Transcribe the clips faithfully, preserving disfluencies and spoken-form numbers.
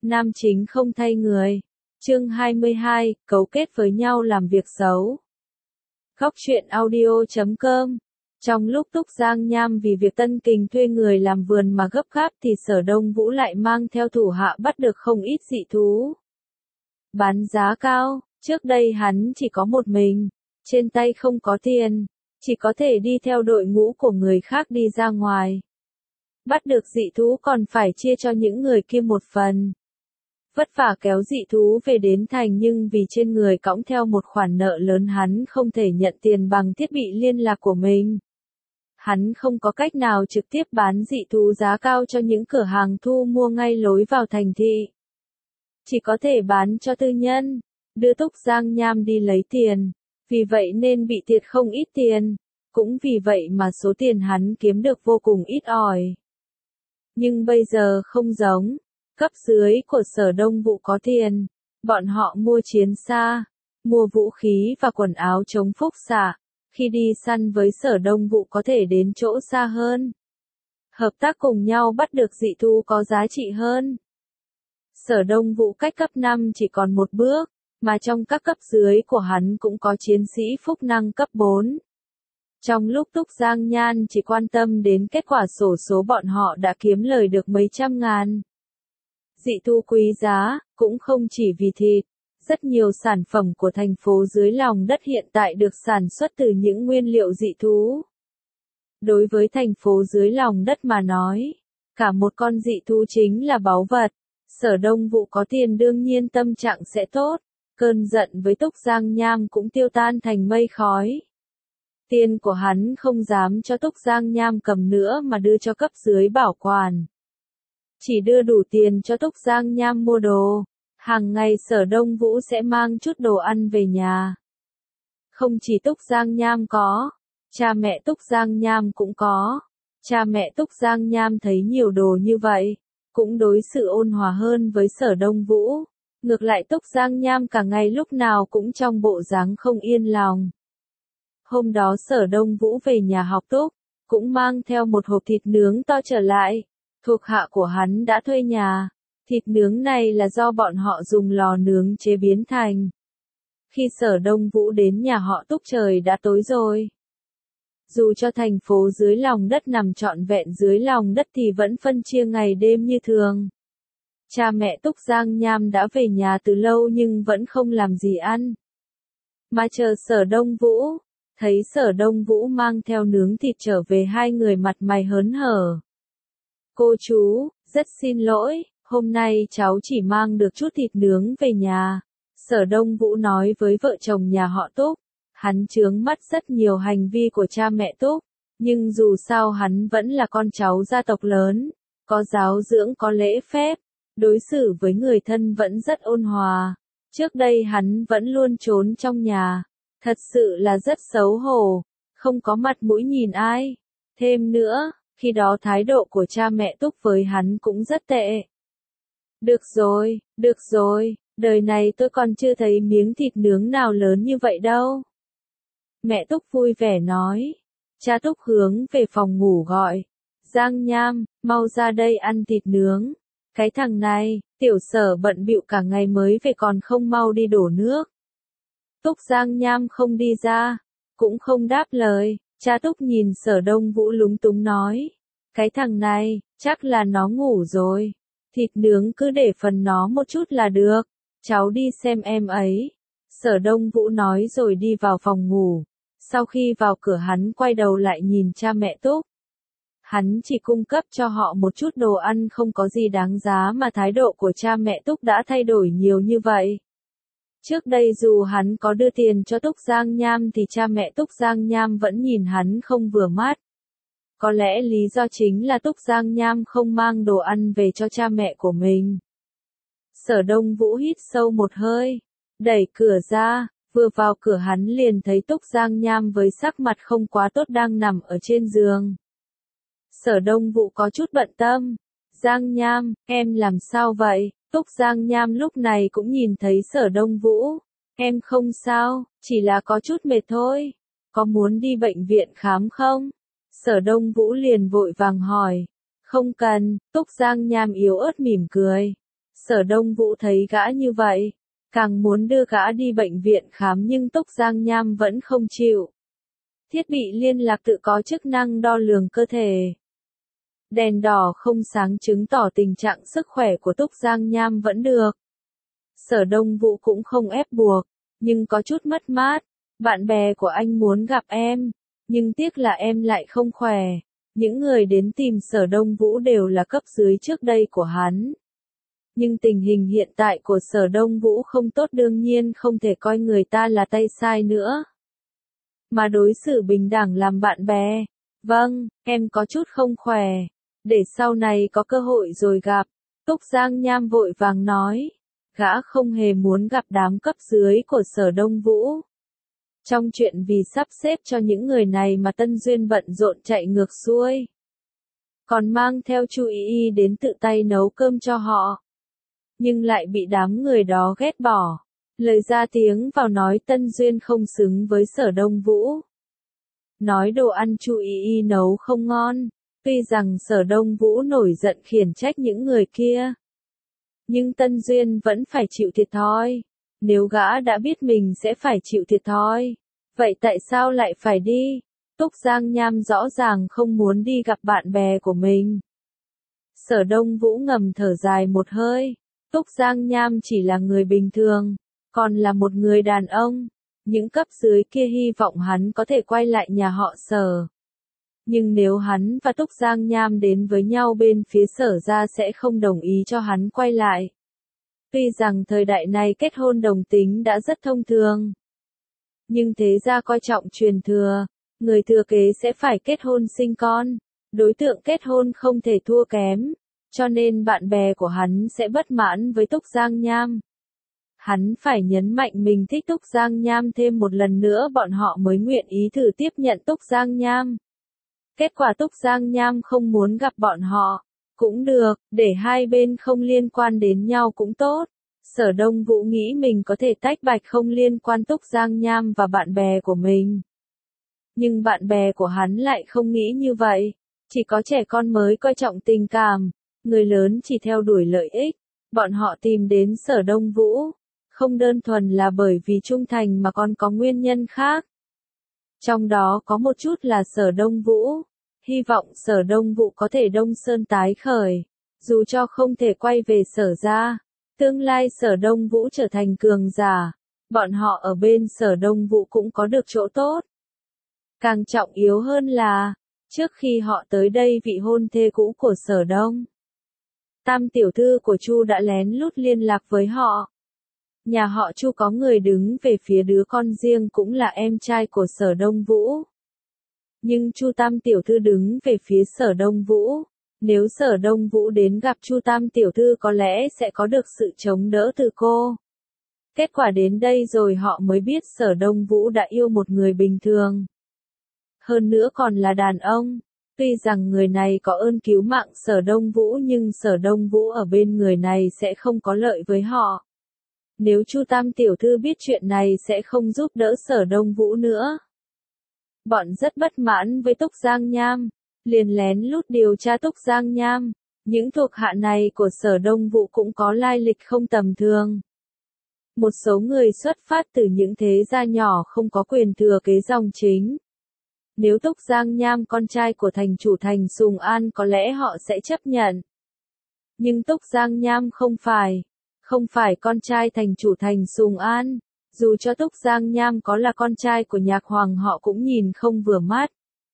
Nam chính không thay người. Chương hai mươi hai, cấu kết với nhau làm việc xấu. Góc truyện audio chấm com. Trong lúc Túc Giang Nham vì việc Tân Kình thuê người làm vườn mà gấp gáp thì Sở Đông Vũ lại mang theo thủ hạ bắt được không ít dị thú. Bán giá cao, trước đây hắn chỉ có một mình, trên tay không có tiền, chỉ có thể đi theo đội ngũ của người khác đi ra ngoài. Bắt được dị thú còn phải chia cho những người kia một phần. Vất vả kéo dị thú về đến thành nhưng vì trên người cõng theo một khoản nợ lớn hắn không thể nhận tiền bằng thiết bị liên lạc của mình. Hắn không có cách nào trực tiếp bán dị thú giá cao cho những cửa hàng thu mua ngay lối vào thành thị. Chỉ có thể bán cho tư nhân, đưa Túc Giang Nham đi lấy tiền, vì vậy nên bị thiệt không ít tiền, cũng vì vậy mà số tiền hắn kiếm được vô cùng ít ỏi. Nhưng bây giờ không giống, cấp dưới của Sở Đông Vũ có tiền, bọn họ mua chiến xa, mua vũ khí và quần áo chống phúc xạ, khi đi săn với Sở Đông Vũ có thể đến chỗ xa hơn. Hợp tác cùng nhau bắt được dị thú có giá trị hơn. Sở Đông Vũ cách cấp năm chỉ còn một bước, mà trong các cấp dưới của hắn cũng có chiến sĩ phúc năng cấp bốn. Trong lúc Túc Giang Nhan chỉ quan tâm đến kết quả xổ số bọn họ đã kiếm lời được mấy trăm ngàn. Dị thú quý giá, cũng không chỉ vì thịt, rất nhiều sản phẩm của thành phố dưới lòng đất hiện tại được sản xuất từ những nguyên liệu dị thú. Đối với thành phố dưới lòng đất mà nói, cả một con dị thú chính là báu vật. Sở Đông Vũ có tiền đương nhiên tâm trạng sẽ tốt, cơn giận với Túc Giang Nham cũng tiêu tan thành mây khói. Tiền của hắn không dám cho Túc Giang Nham cầm nữa mà đưa cho cấp dưới bảo quản. Chỉ đưa đủ tiền cho Túc Giang Nham mua đồ, hàng ngày Sở Đông Vũ sẽ mang chút đồ ăn về nhà. Không chỉ Túc Giang Nham có, cha mẹ Túc Giang Nham cũng có. Cha mẹ Túc Giang Nham thấy nhiều đồ như vậy, cũng đối xử ôn hòa hơn với Sở Đông Vũ. Ngược lại Túc Giang Nham cả ngày lúc nào cũng trong bộ dáng không yên lòng. Hôm đó Sở Đông Vũ về nhà học Túc, cũng mang theo một hộp thịt nướng to trở lại. Thuộc hạ của hắn đã thuê nhà. Thịt nướng này là do bọn họ dùng lò nướng chế biến thành. Khi Sở Đông Vũ đến nhà họ Túc trời đã tối rồi. Dù cho thành phố dưới lòng đất nằm trọn vẹn dưới lòng đất thì vẫn phân chia ngày đêm như thường. Cha mẹ Túc Giang Nham đã về nhà từ lâu nhưng vẫn không làm gì ăn. Mà chờ Sở Đông Vũ, thấy Sở Đông Vũ mang theo nướng thịt trở về hai người mặt mày hớn hở. Cô chú, rất xin lỗi, hôm nay cháu chỉ mang được chút thịt nướng về nhà. Sở Đông Vũ nói với vợ chồng nhà họ Túc. Hắn chướng mắt rất nhiều hành vi của cha mẹ Túc, nhưng dù sao hắn vẫn là con cháu gia tộc lớn, có giáo dưỡng có lễ phép, đối xử với người thân vẫn rất ôn hòa. Trước đây hắn vẫn luôn trốn trong nhà, thật sự là rất xấu hổ, không có mặt mũi nhìn ai. Thêm nữa, khi đó thái độ của cha mẹ Túc với hắn cũng rất tệ. Được rồi, được rồi, đời này tôi còn chưa thấy miếng thịt nướng nào lớn như vậy đâu. Mẹ Túc vui vẻ nói. Cha Túc hướng về phòng ngủ gọi. Giang Nham, mau ra đây ăn thịt nướng. Cái thằng này, tiểu Sở bận bịu cả ngày mới về còn không mau đi đổ nước. Túc Giang Nham không đi ra, cũng không đáp lời. Cha Túc nhìn Sở Đông Vũ lúng túng nói. Cái thằng này, chắc là nó ngủ rồi. Thịt nướng cứ để phần nó một chút là được. Cháu đi xem em ấy. Sở Đông Vũ nói rồi đi vào phòng ngủ. Sau khi vào cửa hắn quay đầu lại nhìn cha mẹ Túc. Hắn chỉ cung cấp cho họ một chút đồ ăn không có gì đáng giá mà thái độ của cha mẹ Túc đã thay đổi nhiều như vậy. Trước đây dù hắn có đưa tiền cho Túc Giang Nham thì cha mẹ Túc Giang Nham vẫn nhìn hắn không vừa mắt. Có lẽ lý do chính là Túc Giang Nham không mang đồ ăn về cho cha mẹ của mình. Sở Đông Vũ hít sâu một hơi, đẩy cửa ra. Vừa vào cửa hắn liền thấy Túc Giang Nham với sắc mặt không quá tốt đang nằm ở trên giường. Sở Đông Vũ có chút bận tâm. Giang Nham, em làm sao vậy? Túc Giang Nham lúc này cũng nhìn thấy Sở Đông Vũ. Em không sao, chỉ là có chút mệt thôi. Có muốn đi bệnh viện khám không? Sở Đông Vũ liền vội vàng hỏi. Không cần, Túc Giang Nham yếu ớt mỉm cười. Sở Đông Vũ thấy gã như vậy, càng muốn đưa gã đi bệnh viện khám nhưng Túc Giang Nham vẫn không chịu. Thiết bị liên lạc tự có chức năng đo lường cơ thể. Đèn đỏ không sáng chứng tỏ tình trạng sức khỏe của Túc Giang Nham vẫn được. Sở Đông Vũ cũng không ép buộc, nhưng có chút mất mát. Bạn bè của anh muốn gặp em, nhưng tiếc là em lại không khỏe. Những người đến tìm Sở Đông Vũ đều là cấp dưới trước đây của hắn. Nhưng tình hình hiện tại của Sở Đông Vũ không tốt, đương nhiên không thể coi người ta là tay sai nữa. Mà đối xử bình đẳng làm bạn bè. Vâng, em có chút không khỏe. Để sau này có cơ hội rồi gặp. Túc Giang Nham vội vàng nói. Gã không hề muốn gặp đám cấp dưới của Sở Đông Vũ. Trong chuyện vì sắp xếp cho những người này mà Tân Duyên bận rộn chạy ngược xuôi. Còn mang theo Chu Y Y đến tự tay nấu cơm cho họ. Nhưng lại bị đám người đó ghét bỏ. Lời ra tiếng vào nói Tân Duyên không xứng với Sở Đông Vũ. Nói đồ ăn Chu Y Y nấu không ngon. Tuy rằng Sở Đông Vũ nổi giận khiển trách những người kia. Nhưng Tân Duyên vẫn phải chịu thiệt thòi. Nếu gã đã biết mình sẽ phải chịu thiệt thòi, vậy tại sao lại phải đi? Túc Giang Nham rõ ràng không muốn đi gặp bạn bè của mình. Sở Đông Vũ ngầm thở dài một hơi. Túc Giang Nham chỉ là người bình thường, còn là một người đàn ông. Những cấp dưới kia hy vọng hắn có thể quay lại nhà họ Sở. Nhưng nếu hắn và Túc Giang Nham đến với nhau bên phía Sở ra sẽ không đồng ý cho hắn quay lại. Tuy rằng thời đại này kết hôn đồng tính đã rất thông thường. Nhưng thế gia coi trọng truyền thừa, người thừa kế sẽ phải kết hôn sinh con. Đối tượng kết hôn không thể thua kém, cho nên bạn bè của hắn sẽ bất mãn với Túc Giang Nham. Hắn phải nhấn mạnh mình thích Túc Giang Nham thêm một lần nữa bọn họ mới nguyện ý thử tiếp nhận Túc Giang Nham. Kết quả Túc Giang Nham không muốn gặp bọn họ. Cũng được, để hai bên không liên quan đến nhau cũng tốt. Sở Đông Vũ nghĩ mình có thể tách bạch không liên quan Túc Giang Nham và bạn bè của mình. Nhưng bạn bè của hắn lại không nghĩ như vậy. Chỉ có trẻ con mới coi trọng tình cảm, người lớn chỉ theo đuổi lợi ích. Bọn họ tìm đến Sở Đông Vũ, không đơn thuần là bởi vì trung thành mà còn có nguyên nhân khác. Trong đó có một chút là Sở Đông Vũ. Hy vọng Sở Đông Vũ có thể đông sơn tái khởi. Dù cho không thể quay về Sở ra. Tương lai Sở Đông Vũ trở thành cường giả. Bọn họ ở bên Sở Đông Vũ cũng có được chỗ tốt. Càng trọng yếu hơn là, trước khi họ tới đây vị hôn thê cũ của Sở Đông. Tam tiểu thư của Chu đã lén lút liên lạc với họ. Nhà họ Chu có người đứng về phía đứa con riêng cũng là em trai của Sở Đông Vũ. Nhưng Chu Tam tiểu thư đứng về phía Sở Đông Vũ. Nếu Sở Đông Vũ đến gặp Chu Tam tiểu thư có lẽ sẽ có được sự chống đỡ từ cô. Kết quả đến đây rồi họ mới biết Sở Đông Vũ đã yêu một người bình thường. Hơn nữa còn là đàn ông. Tuy rằng người này có ơn cứu mạng Sở Đông Vũ nhưng Sở Đông Vũ ở bên người này sẽ không có lợi với họ. Nếu Chu Tam tiểu thư biết chuyện này sẽ không giúp đỡ Sở Đông Vũ nữa. Bọn rất bất mãn với Túc Giang Nham, liền lén lút điều tra Túc Giang Nham. Những thuộc hạ này của Sở Đông Vũ cũng có lai lịch không tầm thường. Một số người xuất phát từ những thế gia nhỏ không có quyền thừa kế dòng chính. Nếu Túc Giang Nham con trai của thành chủ thành Sùng An có lẽ họ sẽ chấp nhận. Nhưng Túc Giang Nham không phải. Không phải con trai thành chủ thành Sùng An. Dù cho Túc Giang Nham có là con trai của nhạc hoàng họ cũng nhìn không vừa mắt.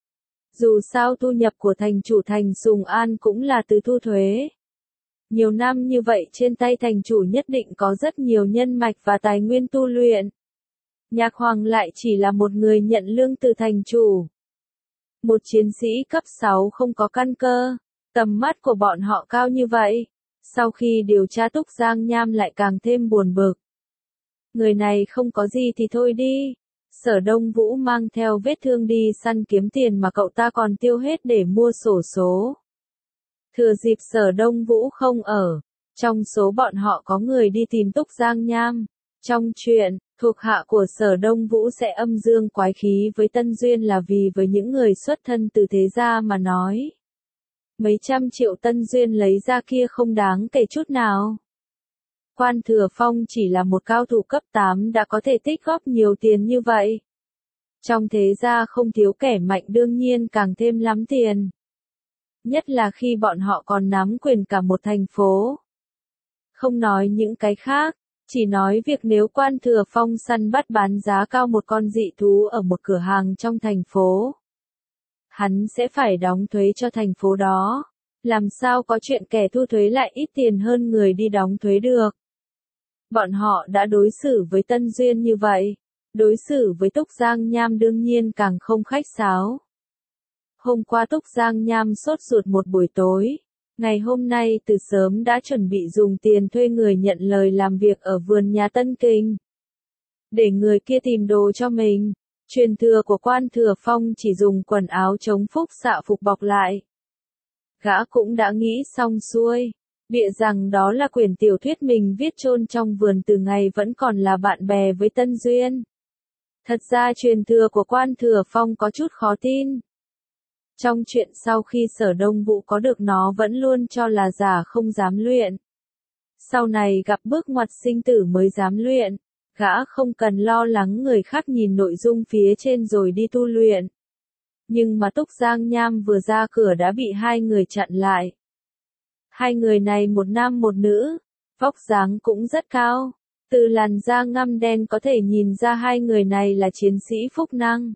Dù sao thu nhập của thành chủ thành Sùng An cũng là từ thu thuế. Nhiều năm như vậy trên tay thành chủ nhất định có rất nhiều nhân mạch và tài nguyên tu luyện. Nhạc hoàng lại chỉ là một người nhận lương từ thành chủ. Một chiến sĩ cấp sáu không có căn cơ. Tầm mắt của bọn họ cao như vậy. Sau khi điều tra Túc Giang Nham lại càng thêm buồn bực. Người này không có gì thì thôi đi. Sở Đông Vũ mang theo vết thương đi săn kiếm tiền mà cậu ta còn tiêu hết để mua xổ số. Thừa dịp Sở Đông Vũ không ở, trong số bọn họ có người đi tìm Túc Giang Nham. Trong chuyện, thuộc hạ của Sở Đông Vũ sẽ âm dương quái khí với Tân Duyên là vì với những người xuất thân từ thế gia mà nói. Mấy trăm triệu Tân Duyên lấy ra kia không đáng kể chút nào. Quan Thừa Phong chỉ là một cao thủ cấp tám đã có thể tích góp nhiều tiền như vậy. Trong thế gia không thiếu kẻ mạnh đương nhiên càng thêm lắm tiền. Nhất là khi bọn họ còn nắm quyền cả một thành phố. Không nói những cái khác, chỉ nói việc nếu Quan Thừa Phong săn bắt bán giá cao một con dị thú ở một cửa hàng trong thành phố. Hắn sẽ phải đóng thuế cho thành phố đó. Làm sao có chuyện kẻ thu thuế lại ít tiền hơn người đi đóng thuế được. Bọn họ đã đối xử với Tân Duyên như vậy. Đối xử với Túc Giang Nham đương nhiên càng không khách sáo. Hôm qua Túc Giang Nham sốt ruột một buổi tối. Ngày hôm nay từ sớm đã chuẩn bị dùng tiền thuê người nhận lời làm việc ở vườn nhà Tân Kinh. Để người kia tìm đồ cho mình. Truyền thừa của Quan Thừa Phong chỉ dùng quần áo chống phúc xạ phục bọc lại. Gã cũng đã nghĩ xong xuôi. Bịa rằng đó là quyển tiểu thuyết mình viết chôn trong vườn từ ngày vẫn còn là bạn bè với Tân Duyên. Thật ra truyền thừa của Quan Thừa Phong có chút khó tin. Trong chuyện sau khi Sở Đông Vũ có được nó vẫn luôn cho là giả không dám luyện. Sau này gặp bước ngoặt sinh tử mới dám luyện. Gã không cần lo lắng người khác nhìn nội dung phía trên rồi đi tu luyện. Nhưng mà Túc Giang Nham vừa ra cửa đã bị hai người chặn lại. Hai người này một nam một nữ, vóc dáng cũng rất cao. Từ làn da ngăm đen có thể nhìn ra hai người này là chiến sĩ phúc năng.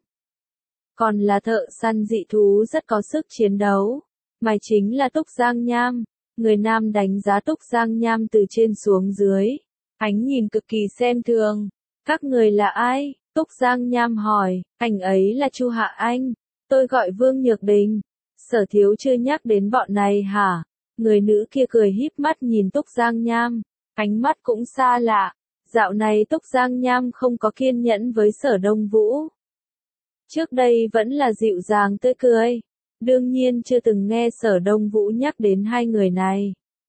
Còn là thợ săn dị thú rất có sức chiến đấu. Mày chính là Túc Giang Nham. Người nam đánh giá Túc Giang Nham từ trên xuống dưới. Ánh nhìn cực kỳ xem thường. Các người là ai? Túc Giang Nham hỏi. Anh ấy là Chu Hạ Anh. Tôi gọi Vương Nhược Đình. Sở Thiếu chưa nhắc đến bọn này hả? Người nữ kia cười híp mắt nhìn Túc Giang Nham. Ánh mắt cũng xa lạ. Dạo này Túc Giang Nham không có kiên nhẫn với Sở Đông Vũ. Trước đây vẫn là dịu dàng tươi cười. Đương nhiên chưa từng nghe Sở Đông Vũ nhắc đến hai người này.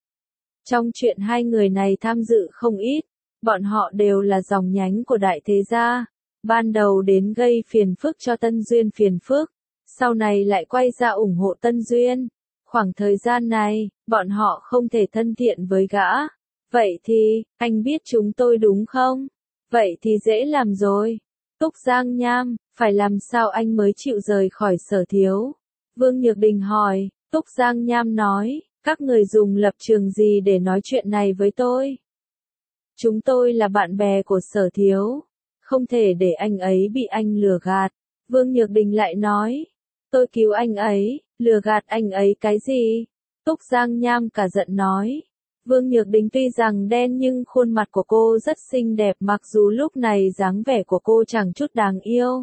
Trong chuyện hai người này tham dự không ít, bọn họ đều là dòng nhánh của đại thế gia. Ban đầu đến gây phiền phức cho Tân Duyên phiền phức, sau này lại quay ra ủng hộ Tân Duyên. Khoảng thời gian này, bọn họ không thể thân thiện với gã. Vậy thì, anh biết chúng tôi đúng không? Vậy thì dễ làm rồi. Túc Giang Nham, phải làm sao anh mới chịu rời khỏi Sở Thiếu? Vương Nhược Đình hỏi. Túc Giang Nham nói, các người dùng lập trường gì để nói chuyện này với tôi? Chúng tôi là bạn bè của Sở Thiếu. Không thể để anh ấy bị anh lừa gạt. Vương Nhược Đình lại nói, tôi cứu anh ấy, lừa gạt anh ấy cái gì? Túc Giang Nham cả giận nói. Vương Nhược Đình tuy rằng đen nhưng khuôn mặt của cô rất xinh đẹp mặc dù lúc này dáng vẻ của cô chẳng chút đáng yêu.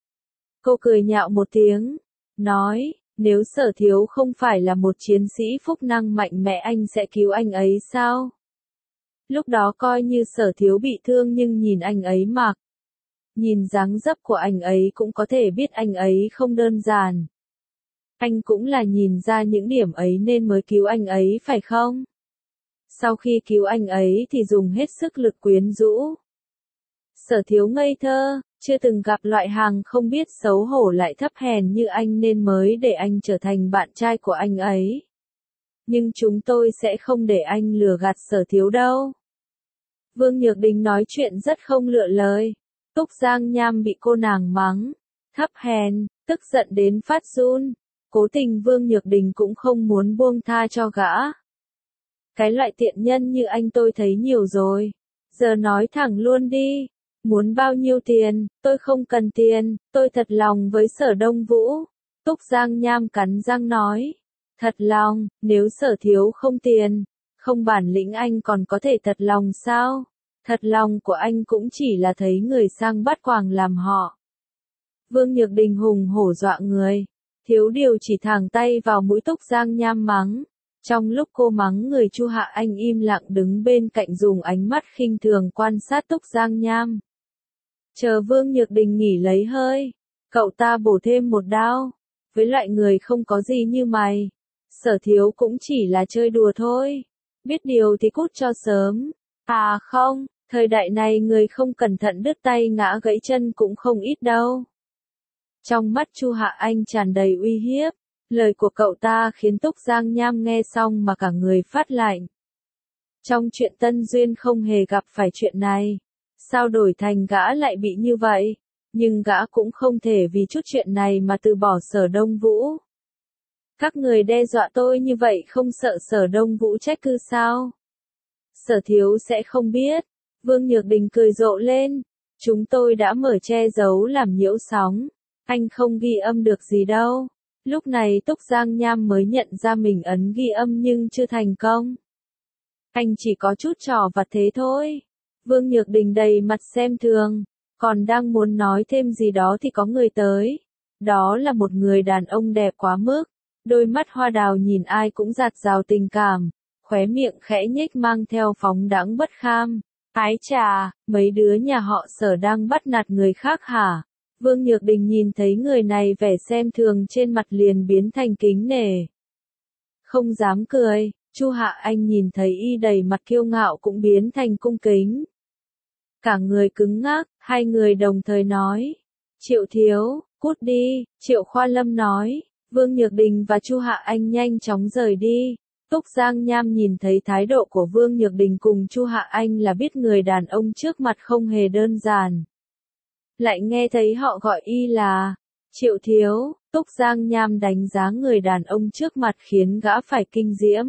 Cô cười nhạo một tiếng, nói, nếu Sở Thiếu không phải là một chiến sĩ phúc năng mạnh mẽ anh sẽ cứu anh ấy sao? Lúc đó coi như Sở Thiếu bị thương nhưng nhìn anh ấy mặc. Nhìn dáng dấp của anh ấy cũng có thể biết anh ấy không đơn giản. Anh cũng là nhìn ra những điểm ấy nên mới cứu anh ấy phải không? Sau khi cứu anh ấy thì dùng hết sức lực quyến rũ. Sở Thiếu ngây thơ, chưa từng gặp loại hàng không biết xấu hổ lại thấp hèn như anh nên mới để anh trở thành bạn trai của anh ấy. Nhưng chúng tôi sẽ không để anh lừa gạt Sở Thiếu đâu. Vương Nhược Đình nói chuyện rất không lựa lời. Túc Giang Nham bị cô nàng mắng, thấp hèn, tức giận đến phát run. Cố tình Vương Nhược Đình cũng không muốn buông tha cho gã. Cái loại tiện nhân như anh tôi thấy nhiều rồi. Giờ nói thẳng luôn đi. Muốn bao nhiêu tiền, tôi không cần tiền, tôi thật lòng với Sở Đông Vũ. Túc Giang Nham cắn răng nói. Thật lòng, nếu Sở Thiếu không tiền, không bản lĩnh anh còn có thể thật lòng sao? Thật lòng của anh cũng chỉ là thấy người sang bắt quàng làm họ. Vương Nhược Đình hùng hổ dọa người. Thiếu điều chỉ thẳng tay vào mũi Túc Giang Nham mắng. Trong lúc cô mắng người Chu Hạ Anh im lặng đứng bên cạnh dùng ánh mắt khinh thường quan sát Túc Giang Nham. Chờ Vương Nhược Đình nghỉ lấy hơi. Cậu ta bổ thêm một đao. Với loại người không có gì như mày. Sở Thiếu cũng chỉ là chơi đùa thôi. Biết điều thì cút cho sớm. À không, thời đại này người không cẩn thận đứt tay ngã gãy chân cũng không ít đâu. Trong mắt Chu Hạ Anh tràn đầy uy hiếp. Lời của cậu ta khiến Túc Giang Nham nghe xong mà cả người phát lạnh. Trong chuyện Tân Duyên không hề gặp phải chuyện này. Sao đổi thành gã lại bị như vậy? Nhưng gã cũng không thể vì chút chuyện này mà từ bỏ Sở Đông Vũ. Các người đe dọa tôi như vậy không sợ Sở Đông Vũ trách cứ sao? Sở thiếu sẽ không biết. Vương Nhược Đình cười rộ lên. Chúng tôi đã mở che giấu làm nhiễu sóng. Anh không ghi âm được gì đâu. Lúc này Túc Giang Nham mới nhận ra mình ấn ghi âm nhưng chưa thành công. Anh chỉ có chút trò vặt thế thôi. Vương Nhược Đình đầy mặt xem thường. Còn đang muốn nói thêm gì đó thì có người tới. Đó là một người đàn ông đẹp quá mức. Đôi mắt hoa đào nhìn ai cũng dạt dào tình cảm. Khóe miệng khẽ nhếch mang theo phóng đãng bất kham. Ái chà, mấy đứa nhà họ Sở đang bắt nạt người khác hả? Vương Nhược Đình nhìn thấy người này vẻ xem thường trên mặt liền biến thành kính nể. Không dám cười, Chu Hạ Anh nhìn thấy y đầy mặt kiêu ngạo cũng biến thành cung kính. Cả người cứng ngắc, hai người đồng thời nói. Triệu thiếu, cút đi, Triệu Khoa Lâm nói. Vương Nhược Đình và Chu Hạ Anh nhanh chóng rời đi. Túc Giang Nham nhìn thấy thái độ của Vương Nhược Đình cùng Chu Hạ Anh là biết người đàn ông trước mặt không hề đơn giản. Lại nghe thấy họ gọi y là Triệu thiếu, Túc Giang Nham đánh giá người đàn ông trước mặt khiến gã phải kinh diễm.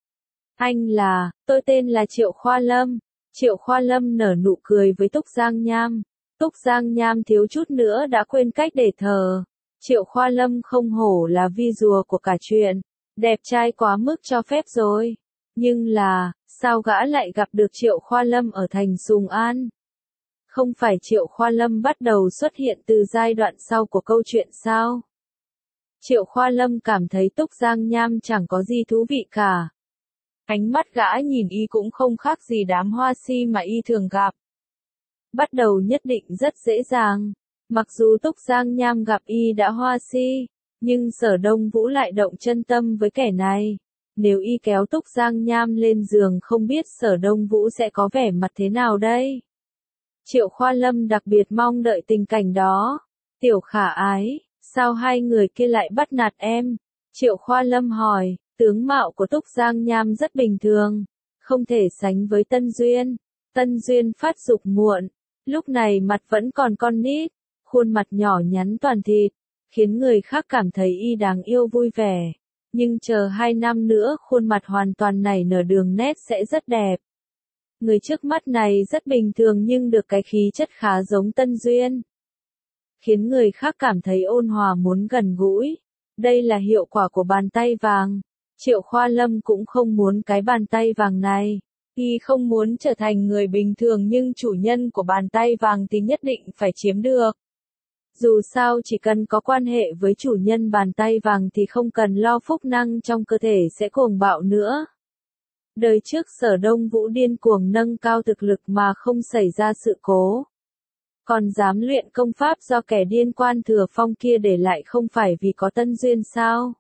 Anh là, tôi tên là Triệu Khoa Lâm. Triệu Khoa Lâm nở nụ cười với Túc Giang Nham. Túc Giang Nham thiếu chút nữa đã quên cách để thờ. Triệu Khoa Lâm không hổ là vi rùa của cả chuyện. Đẹp trai quá mức cho phép rồi. Nhưng là, sao gã lại gặp được Triệu Khoa Lâm ở thành Sùng An? Không phải Triệu Khoa Lâm bắt đầu xuất hiện từ giai đoạn sau của câu chuyện sao? Triệu Khoa Lâm cảm thấy Túc Giang Nham chẳng có gì thú vị cả. Ánh mắt gã nhìn y cũng không khác gì đám hoa si mà y thường gặp. Bắt đầu nhất định rất dễ dàng. Mặc dù Túc Giang Nham gặp y đã hoa si, nhưng Sở Đông Vũ lại động chân tâm với kẻ này. Nếu y kéo Túc Giang Nham lên giường không biết Sở Đông Vũ sẽ có vẻ mặt thế nào đây? Triệu Khoa Lâm đặc biệt mong đợi tình cảnh đó. Tiểu Khả Ái, sao hai người kia lại bắt nạt em? Triệu Khoa Lâm hỏi, tướng mạo của Túc Giang Nham rất bình thường, không thể sánh với Tân Duyên. Tân Duyên phát dục muộn, lúc này mặt vẫn còn con nít, khuôn mặt nhỏ nhắn toàn thịt, khiến người khác cảm thấy y đáng yêu vui vẻ. Nhưng chờ hai năm nữa khuôn mặt hoàn toàn nảy nở đường nét sẽ rất đẹp. Người trước mắt này rất bình thường nhưng được cái khí chất khá giống Tân Duyên, khiến người khác cảm thấy ôn hòa muốn gần gũi. Đây là hiệu quả của bàn tay vàng. Triệu Khoa Lâm cũng không muốn cái bàn tay vàng này. Y không muốn trở thành người bình thường nhưng chủ nhân của bàn tay vàng thì nhất định phải chiếm được. Dù sao chỉ cần có quan hệ với chủ nhân bàn tay vàng thì không cần lo phúc năng trong cơ thể sẽ cuồng bạo nữa. Đời trước Sở Đông Vũ điên cuồng nâng cao thực lực mà không xảy ra sự cố. Còn dám luyện công pháp do kẻ điên Quan Thừa Phong kia để lại không phải vì có Tân Duyên sao?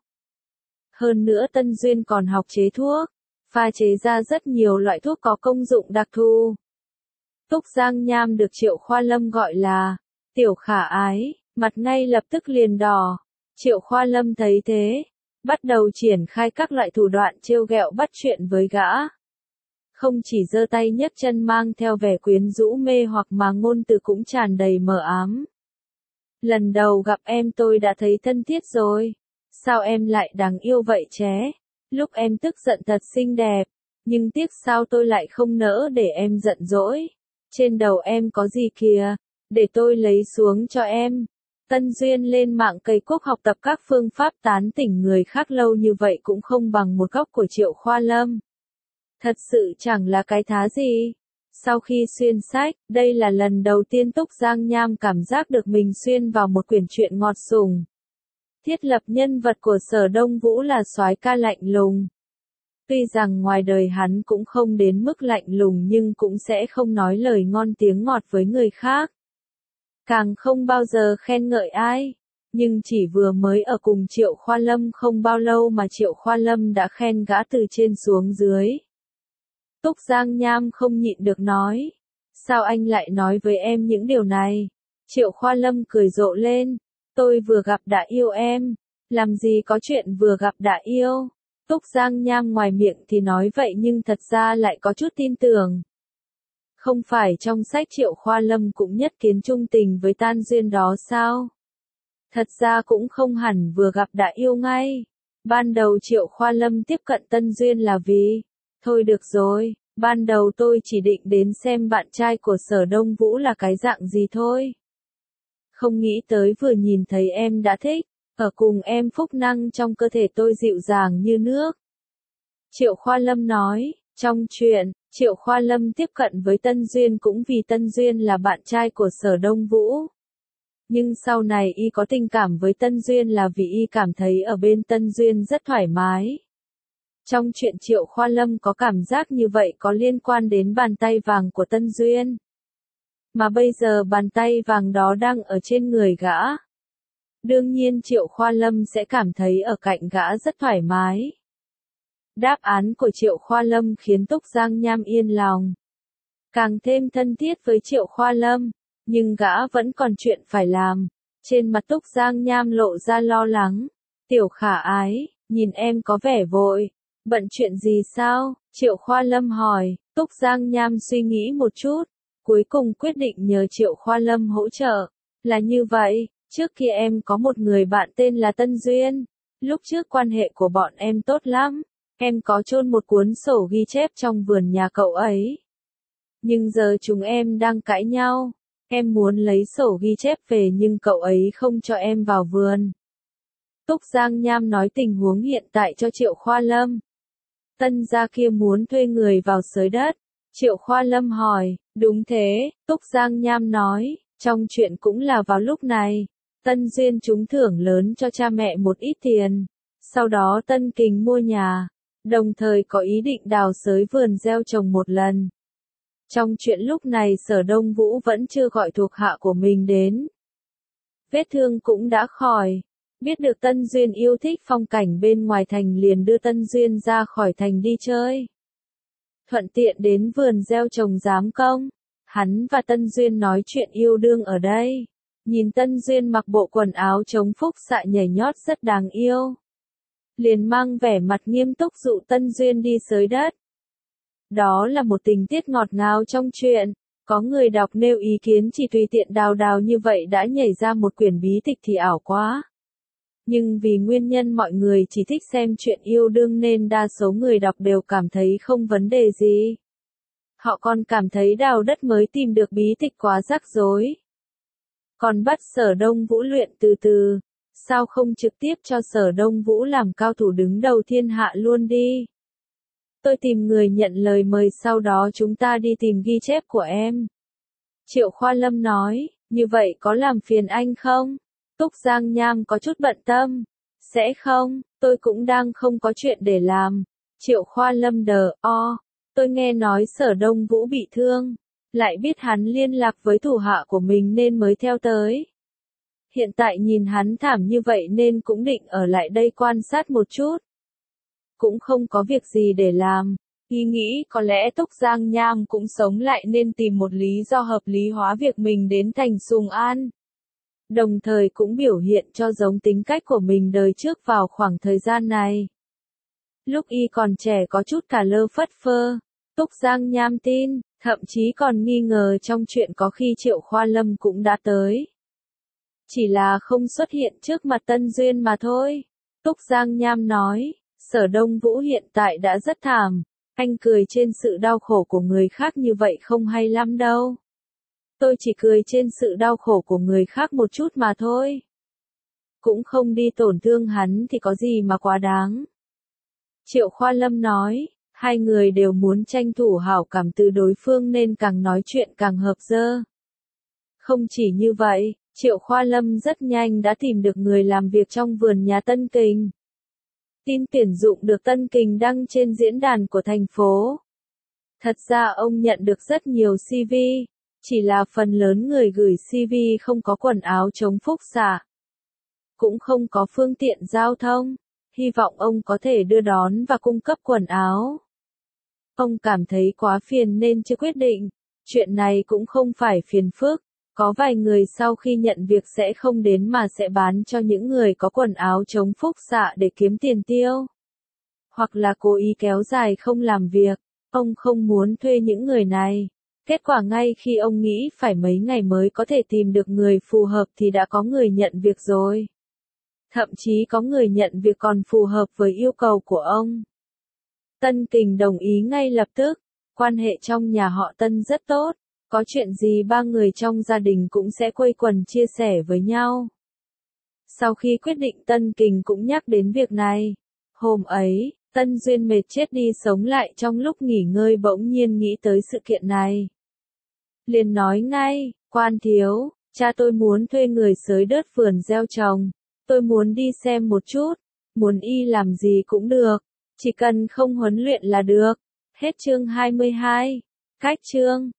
Hơn nữa Tân Duyên còn học chế thuốc, pha chế ra rất nhiều loại thuốc có công dụng đặc thù. Túc Giang Nham được Triệu Khoa Lâm gọi là Tiểu Khả Ái, mặt ngay lập tức liền đỏ. Triệu Khoa Lâm thấy thế, bắt đầu triển khai các loại thủ đoạn trêu ghẹo bắt chuyện với gã. Không chỉ giơ tay nhấc chân mang theo vẻ quyến rũ mê hoặc mà ngôn từ cũng tràn đầy mờ ám. Lần đầu gặp em tôi đã thấy thân thiết rồi. Sao em lại đáng yêu vậy chế? Lúc em tức giận thật xinh đẹp, nhưng tiếc sao tôi lại không nỡ để em giận dỗi. Trên đầu em có gì kìa, để tôi lấy xuống cho em. Tân Duyên lên mạng cây quốc học tập các phương pháp tán tỉnh người khác lâu như vậy cũng không bằng một góc của Triệu Khoa Lâm. Thật sự chẳng là cái thá gì. Sau khi xuyên sách, đây là lần đầu tiên Túc Giang Nham cảm giác được mình xuyên vào một quyển truyện ngọt sùng. Thiết lập nhân vật của Sở Đông Vũ là soái ca lạnh lùng. Tuy rằng ngoài đời hắn cũng không đến mức lạnh lùng nhưng cũng sẽ không nói lời ngon tiếng ngọt với người khác. Càng không bao giờ khen ngợi ai. Nhưng chỉ vừa mới ở cùng Triệu Khoa Lâm không bao lâu mà Triệu Khoa Lâm đã khen gã từ trên xuống dưới. Túc Giang Nham không nhịn được nói. Sao anh lại nói với em những điều này? Triệu Khoa Lâm cười rộ lên. Tôi vừa gặp đã yêu em. Làm gì có chuyện vừa gặp đã yêu. Túc Giang Nham ngoài miệng thì nói vậy nhưng thật ra lại có chút tin tưởng. Không phải trong sách Triệu Khoa Lâm cũng nhất kiến trung tình với Tan Duyên đó sao? Thật ra cũng không hẳn vừa gặp đã yêu ngay. Ban đầu Triệu Khoa Lâm tiếp cận Tân Duyên là vì, thôi được rồi, ban đầu tôi chỉ định đến xem bạn trai của Sở Đông Vũ là cái dạng gì thôi. Không nghĩ tới vừa nhìn thấy em đã thích, ở cùng em phúc năng trong cơ thể tôi dịu dàng như nước. Triệu Khoa Lâm nói, trong chuyện, Triệu Khoa Lâm tiếp cận với Tân Duyên cũng vì Tân Duyên là bạn trai của Sở Đông Vũ. Nhưng sau này y có tình cảm với Tân Duyên là vì y cảm thấy ở bên Tân Duyên rất thoải mái. Trong chuyện Triệu Khoa Lâm có cảm giác như vậy có liên quan đến bàn tay vàng của Tân Duyên. Mà bây giờ bàn tay vàng đó đang ở trên người gã. Đương nhiên Triệu Khoa Lâm sẽ cảm thấy ở cạnh gã rất thoải mái. Đáp án của Triệu Khoa Lâm khiến Túc Giang Nham yên lòng. Càng thêm thân thiết với Triệu Khoa Lâm, nhưng gã vẫn còn chuyện phải làm. Trên mặt Túc Giang Nham lộ ra lo lắng. Tiểu Khả Ái, nhìn em có vẻ vội. Bận chuyện gì sao? Triệu Khoa Lâm hỏi. Túc Giang Nham suy nghĩ một chút. Cuối cùng quyết định nhờ Triệu Khoa Lâm hỗ trợ. Là như vậy, trước kia em có một người bạn tên là Tân Duyên. Lúc trước quan hệ của bọn em tốt lắm. Em có chôn một cuốn sổ ghi chép trong vườn nhà cậu ấy. Nhưng giờ chúng em đang cãi nhau. Em muốn lấy sổ ghi chép về nhưng cậu ấy không cho em vào vườn. Túc Giang Nham nói tình huống hiện tại cho Triệu Khoa Lâm. Tân gia kia muốn thuê người vào xới đất. Triệu Khoa Lâm hỏi, đúng thế, Túc Giang Nham nói, trong chuyện cũng là vào lúc này. Tân Duyên trúng thưởng lớn cho cha mẹ một ít tiền. Sau đó Tân Kình mua nhà. Đồng thời có ý định đào xới vườn gieo trồng một lần. Trong chuyện lúc này Sở Đông Vũ vẫn chưa gọi thuộc hạ của mình đến. Vết thương cũng đã khỏi. Biết được Tân Duyên yêu thích phong cảnh bên ngoài thành liền đưa Tân Duyên ra khỏi thành đi chơi. Thuận tiện đến vườn gieo trồng giám công. Hắn và Tân Duyên nói chuyện yêu đương ở đây. Nhìn Tân Duyên mặc bộ quần áo chống phúc xạ nhảy nhót rất đáng yêu. Liền mang vẻ mặt nghiêm túc dụ Tân Duyên đi xới đất. Đó là một tình tiết ngọt ngào trong chuyện. Có người đọc nêu ý kiến chỉ tùy tiện đào đào như vậy đã nhảy ra một quyển bí tịch thì ảo quá. Nhưng vì nguyên nhân mọi người chỉ thích xem chuyện yêu đương nên đa số người đọc đều cảm thấy không vấn đề gì. Họ còn cảm thấy đào đất mới tìm được bí tịch quá rắc rối. Còn bắt Sở Đông Vũ luyện từ từ. Sao không trực tiếp cho Sở Đông Vũ làm cao thủ đứng đầu thiên hạ luôn đi? Tôi tìm người nhận lời mời sau đó chúng ta đi tìm ghi chép của em. Triệu Khoa Lâm nói, như vậy có làm phiền anh không? Túc Giang Nham có chút bận tâm. Sẽ không, tôi cũng đang không có chuyện để làm. Triệu Khoa Lâm đờ, o. Tôi nghe nói Sở Đông Vũ bị thương. Lại biết hắn liên lạc với thủ hạ của mình nên mới theo tới. Hiện tại nhìn hắn thảm như vậy nên cũng định ở lại đây quan sát một chút. Cũng không có việc gì để làm. Y nghĩ có lẽ Túc Giang Nham cũng sống lại nên tìm một lý do hợp lý hóa việc mình đến thành Sùng An. Đồng thời cũng biểu hiện cho giống tính cách của mình đời trước vào khoảng thời gian này. Lúc y còn trẻ có chút cả lơ phất phơ. Túc Giang Nham tin, thậm chí còn nghi ngờ trong chuyện có khi Triệu Khoa Lâm cũng đã tới. Chỉ là không xuất hiện trước mặt Tân Duyên mà thôi. Túc Giang Nham nói, Sở Đông Vũ hiện tại đã rất thảm. Anh cười trên sự đau khổ của người khác như vậy không hay lắm đâu. Tôi chỉ cười trên sự đau khổ của người khác một chút mà thôi. Cũng không đi tổn thương hắn thì có gì mà quá đáng. Triệu Khoa Lâm nói, hai người đều muốn tranh thủ hảo cảm từ đối phương nên càng nói chuyện càng hợp dơ. Không chỉ như vậy, Triệu Khoa Lâm rất nhanh đã tìm được người làm việc trong vườn nhà Tân Kình. Tin tuyển dụng được Tân Kình đăng trên diễn đàn của thành phố. Thật ra ông nhận được rất nhiều xê vê, chỉ là phần lớn người gửi xê vê không có quần áo chống phúc xạ. Cũng không có phương tiện giao thông, hy vọng ông có thể đưa đón và cung cấp quần áo. Ông cảm thấy quá phiền nên chưa quyết định, chuyện này cũng không phải phiền phức. Có vài người sau khi nhận việc sẽ không đến mà sẽ bán cho những người có quần áo chống phúc xạ để kiếm tiền tiêu. hoặc là cố ý kéo dài không làm việc. Ông không muốn thuê những người này. Kết quả ngay khi ông nghĩ phải mấy ngày mới có thể tìm được người phù hợp thì đã có người nhận việc rồi. Thậm chí có người nhận việc còn phù hợp với yêu cầu của ông. Tân Kình đồng ý ngay lập tức. Quan hệ trong nhà họ Tân rất tốt. Có chuyện gì ba người trong gia đình cũng sẽ quây quần chia sẻ với nhau. Sau khi quyết định Tân Kình cũng nhắc đến việc này. Hôm ấy, Tân Duyên mệt chết đi sống lại trong lúc nghỉ ngơi bỗng nhiên nghĩ tới sự kiện này. Liền nói ngay, quan thiếu, cha tôi muốn thuê người xới đớt vườn gieo trồng. Tôi muốn đi xem một chút, muốn y làm gì cũng được, chỉ cần không huấn luyện là được. Hết chương hai mươi hai. Cách chương